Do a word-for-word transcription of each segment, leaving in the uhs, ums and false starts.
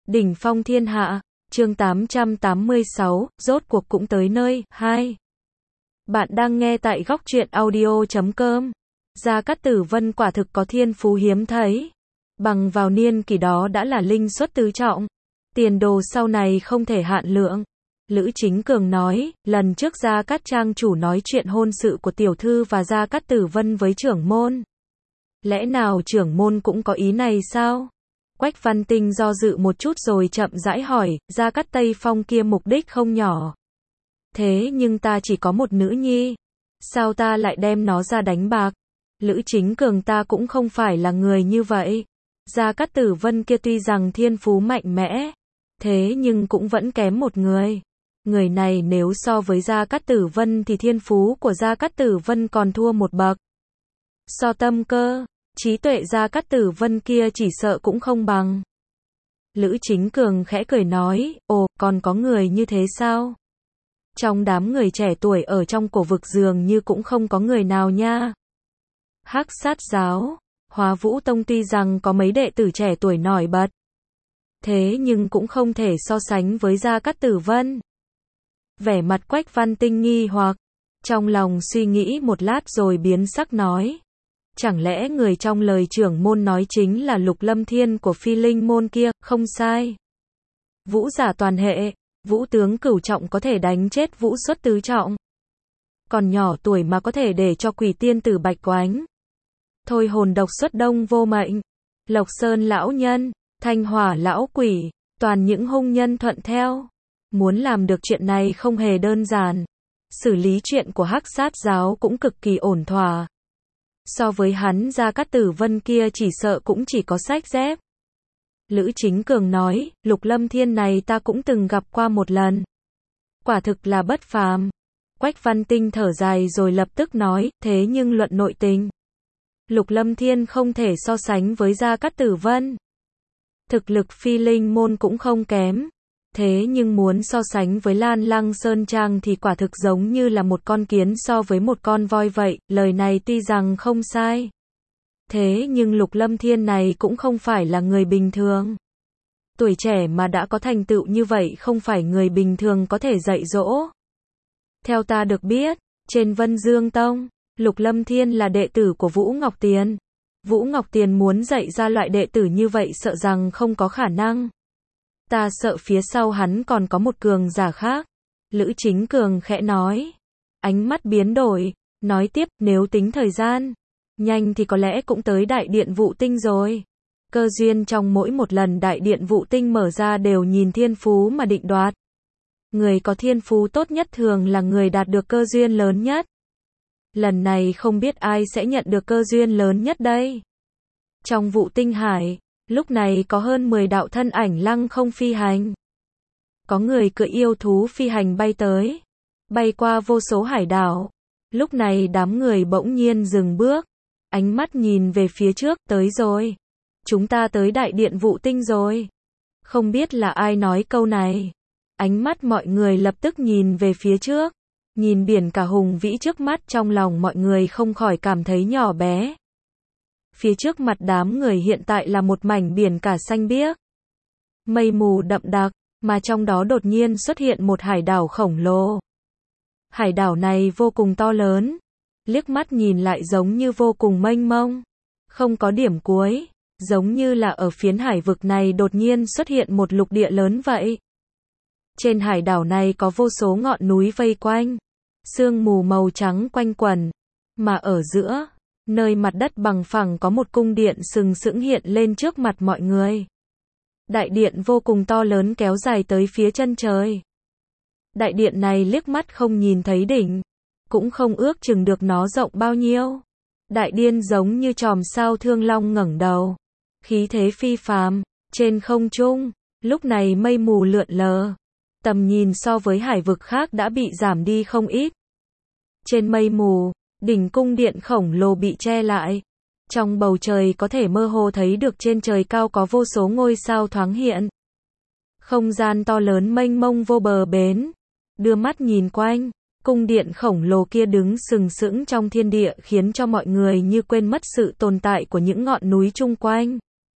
Đỉnh phong thiên hạ, chương tám trăm tám mươi sáu, rốt cuộc cũng tới nơi, hai. Bạn đang nghe tại góc truyện audio chấm com. Gia Cát Tử Vân quả thực có thiên phú hiếm thấy. Bằng vào niên kỷ đó đã là linh xuất tứ trọng. Tiền đồ sau này không thể hạn lượng. Lữ Chính Cường nói, lần trước Gia Cát Trang chủ nói chuyện hôn sự của tiểu thư và Gia Cát Tử Vân với trưởng môn. Lẽ nào trưởng môn cũng có ý này sao? Quách Văn Tinh do dự một chút rồi chậm rãi hỏi, Gia Cát Tây Phong kia mục đích không nhỏ. Thế nhưng ta chỉ có một nữ nhi. Sao ta lại đem nó ra đánh bạc? Lữ Chính Cường ta cũng không phải là người như vậy. Gia Cát Tử Vân kia tuy rằng thiên phú mạnh mẽ, thế nhưng cũng vẫn kém một người. Người này nếu so với Gia Cát Tử Vân thì thiên phú của Gia Cát Tử Vân còn thua một bậc. So tâm cơ, trí tuệ Gia Cát Tử Vân kia chỉ sợ cũng không bằng. Lữ Chính Cường khẽ cười nói, ồ, còn có người như thế sao? Trong đám người trẻ tuổi ở trong cổ vực dường như cũng không có người nào nha. Hắc Sát giáo, Hóa Vũ Tông tuy rằng có mấy đệ tử trẻ tuổi nổi bật, thế nhưng cũng không thể so sánh với Gia Cát Tử Vân. Vẻ mặt Quách Văn Tinh nghi hoặc, trong lòng suy nghĩ một lát rồi biến sắc nói. Chẳng lẽ người trong lời trưởng môn nói chính là Lục Lâm Thiên của Phi Linh môn kia, không sai. Vũ giả toàn hệ, vũ tướng cửu trọng có thể đánh chết vũ xuất tứ trọng. Còn nhỏ tuổi mà có thể để cho quỷ tiên tử Bạch Oánh. Thôi hồn độc xuất đông vô mệnh. Lộc Sơn lão nhân, Thanh Hỏa lão quỷ, toàn những hung nhân thuận theo. Muốn làm được chuyện này không hề đơn giản. Xử lý chuyện của Hắc Sát giáo cũng cực kỳ ổn thỏa. So với hắn Gia Cát Tử Vân kia chỉ sợ cũng chỉ có sách dép. Lữ Chính Cường nói, Lục Lâm Thiên này ta cũng từng gặp qua một lần. Quả thực là bất phàm. Quách Văn Tinh thở dài rồi lập tức nói, thế nhưng luận nội tình. Lục Lâm Thiên không thể so sánh với Gia Cát Tử Vân. Thực lực Phi Linh môn cũng không kém. Thế nhưng muốn so sánh với Lan Lăng Sơn Trang thì quả thực giống như là một con kiến so với một con voi vậy, lời này tuy rằng không sai. Thế nhưng Lục Lâm Thiên này cũng không phải là người bình thường. Tuổi trẻ mà đã có thành tựu như vậy không phải người bình thường có thể dạy dỗ. Theo ta được biết, trên Vân Dương Tông, Lục Lâm Thiên là đệ tử của Vũ Ngọc Tiền. Vũ Ngọc Tiền muốn dạy ra loại đệ tử như vậy sợ rằng không có khả năng. Ta sợ phía sau hắn còn có một cường giả khác. Lữ Chính Cường khẽ nói. Ánh mắt biến đổi, nói tiếp, nếu tính thời gian nhanh thì có lẽ cũng tới Đại Điện Vụ Tinh rồi. Cơ duyên trong mỗi một lần Đại Điện Vụ Tinh mở ra đều nhìn thiên phú mà định đoạt. Người có thiên phú tốt nhất thường là người đạt được cơ duyên lớn nhất. Lần này không biết ai sẽ nhận được cơ duyên lớn nhất đây. Trong Vụ Tinh Hải, lúc này có hơn mười đạo thân ảnh lăng không phi hành. Có người cưỡi yêu thú phi hành bay tới, bay qua vô số hải đảo. Lúc này đám người bỗng nhiên dừng bước, ánh mắt nhìn về phía trước, tới rồi. Chúng ta tới Đại Điện Vụ Tinh rồi. Không biết là ai nói câu này. Ánh mắt mọi người lập tức nhìn về phía trước, nhìn biển cả hùng vĩ trước mắt, trong lòng mọi người không khỏi cảm thấy nhỏ bé. Phía trước mặt đám người hiện tại là một mảnh biển cả xanh biếc. Mây mù đậm đặc, mà trong đó đột nhiên xuất hiện một hải đảo khổng lồ. Hải đảo này vô cùng to lớn, liếc mắt nhìn lại giống như vô cùng mênh mông, không có điểm cuối, giống như là ở phiến hải vực này đột nhiên xuất hiện một lục địa lớn vậy. Trên hải đảo này có vô số ngọn núi vây quanh, sương mù màu trắng quanh quẩn, mà ở giữa, nơi mặt đất bằng phẳng có một cung điện sừng sững hiện lên trước mặt mọi người. Đại điện vô cùng to lớn kéo dài tới phía chân trời. Đại điện này liếc mắt không nhìn thấy đỉnh, cũng không ước chừng được nó rộng bao nhiêu. Đại điện giống như chòm sao thương long ngẩng đầu, khí thế phi phàm, trên không trung, lúc này mây mù lượn lờ. Tầm nhìn so với hải vực khác đã bị giảm đi không ít. Trên mây mù, đỉnh cung điện khổng lồ bị che lại. Trong bầu trời có thể mơ hồ thấy được trên trời cao có vô số ngôi sao thoáng hiện. Không gian to lớn mênh mông vô bờ bến. Đưa mắt nhìn quanh, cung điện khổng lồ kia đứng sừng sững trong thiên địa khiến cho mọi người như quên mất sự tồn tại của những ngọn núi chung quanh.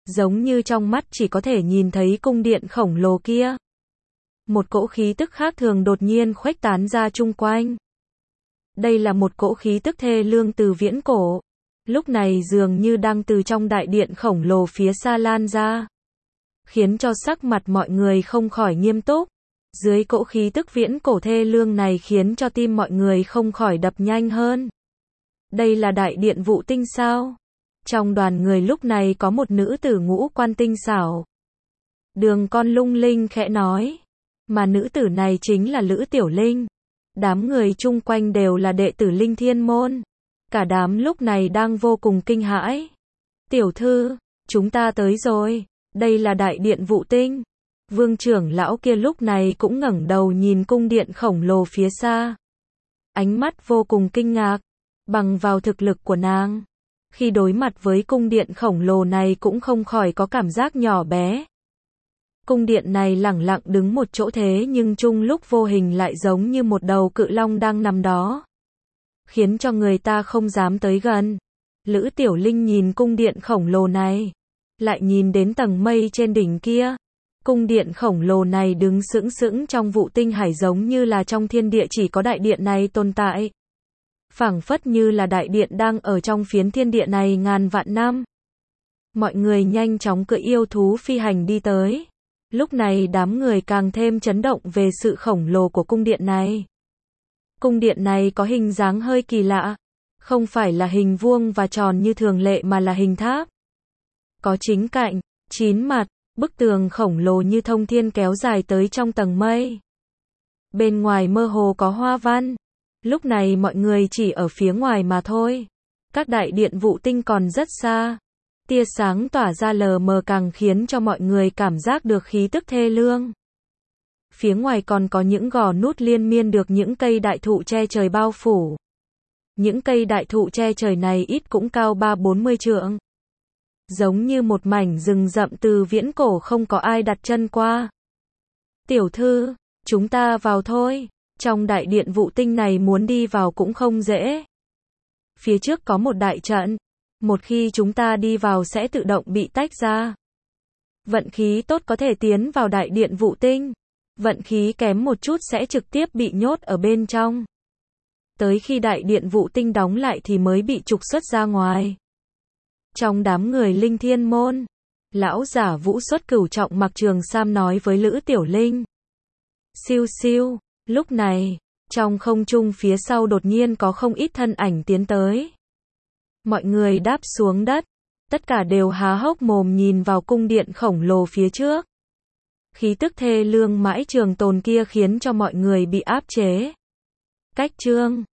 giống như trong mắt chỉ có thể nhìn thấy cung điện khổng lồ kia. Một cỗ khí tức khác thường đột nhiên khuếch tán ra chung quanh. Đây là một cỗ khí tức thê lương từ viễn cổ. Lúc này dường như đang từ trong đại điện khổng lồ phía xa lan ra, khiến cho sắc mặt mọi người không khỏi nghiêm túc. Dưới cỗ khí tức viễn cổ thê lương này khiến cho tim mọi người không khỏi đập nhanh hơn. Đây là đại điện Vũ Tinh sao? Trong đoàn người lúc này có một nữ tử ngũ quan tinh xảo. Đường Con lung linh khẽ nói. Mà nữ tử này chính là Lữ Tiểu Linh. Đám người chung quanh đều là đệ tử Linh Thiên Môn. Cả đám lúc này đang vô cùng kinh hãi. Tiểu thư, chúng ta tới rồi. Đây là đại điện Vũ Tinh. Vương trưởng lão kia lúc này cũng ngẩng đầu nhìn cung điện khổng lồ phía xa. Ánh mắt vô cùng kinh ngạc. Bằng vào thực lực của nàng, khi đối mặt với cung điện khổng lồ này cũng không khỏi có cảm giác nhỏ bé. Cung điện này lẳng lặng đứng một chỗ thế nhưng chung lúc vô hình lại giống như một đầu cự long đang nằm đó, khiến cho người ta không dám tới gần. Lữ Tiểu Linh nhìn cung điện khổng lồ này, lại nhìn đến tầng mây trên đỉnh kia. Cung điện khổng lồ này đứng sững sững trong Vũ Tinh Hải giống như là trong thiên địa chỉ có đại điện này tồn tại. Phảng phất như là đại điện đang ở trong phiến thiên địa này ngàn vạn năm. Mọi người nhanh chóng cưỡi yêu thú phi hành đi tới. Lúc này đám người càng thêm chấn động về sự khổng lồ của cung điện này. Cung điện này có hình dáng hơi kỳ lạ. Không phải là hình vuông và tròn như thường lệ mà là hình tháp. Có chín cạnh, chín mặt, bức tường khổng lồ như thông thiên kéo dài tới trong tầng mây. Bên ngoài mơ hồ có hoa văn. Lúc này mọi người chỉ ở phía ngoài mà thôi. Các đại điện Vũ Tinh còn rất xa. Tia sáng tỏa ra lờ mờ càng khiến cho mọi người cảm giác được khí tức thê lương. Phía ngoài còn có những gò nút liên miên được những cây đại thụ che trời bao phủ. Những cây đại thụ che trời này ít cũng cao ba bốn mươi trượng. Giống như một mảnh rừng rậm từ viễn cổ không có ai đặt chân qua. Tiểu thư, chúng ta vào thôi. Trong đại điện Vũ Tinh này muốn đi vào cũng không dễ. Phía trước có một đại trận. Một khi chúng ta đi vào sẽ tự động bị tách ra. Vận khí tốt có thể tiến vào đại điện Vũ Tinh. Vận khí kém một chút sẽ trực tiếp bị nhốt ở bên trong. Tới khi đại điện Vũ Tinh đóng lại thì mới bị trục xuất ra ngoài. Trong đám người Linh Thiên Môn, lão giả Vũ Xuất Cửu Trọng mặc trường sam nói với Lữ Tiểu Linh. Siêu siêu, lúc này, trong không trung phía sau đột nhiên có không ít thân ảnh tiến tới. Mọi người đáp xuống đất, tất cả đều há hốc mồm nhìn vào cung điện khổng lồ phía trước. Khí tức thê lương mãi trường tồn kia khiến cho mọi người bị áp chế. Cách chương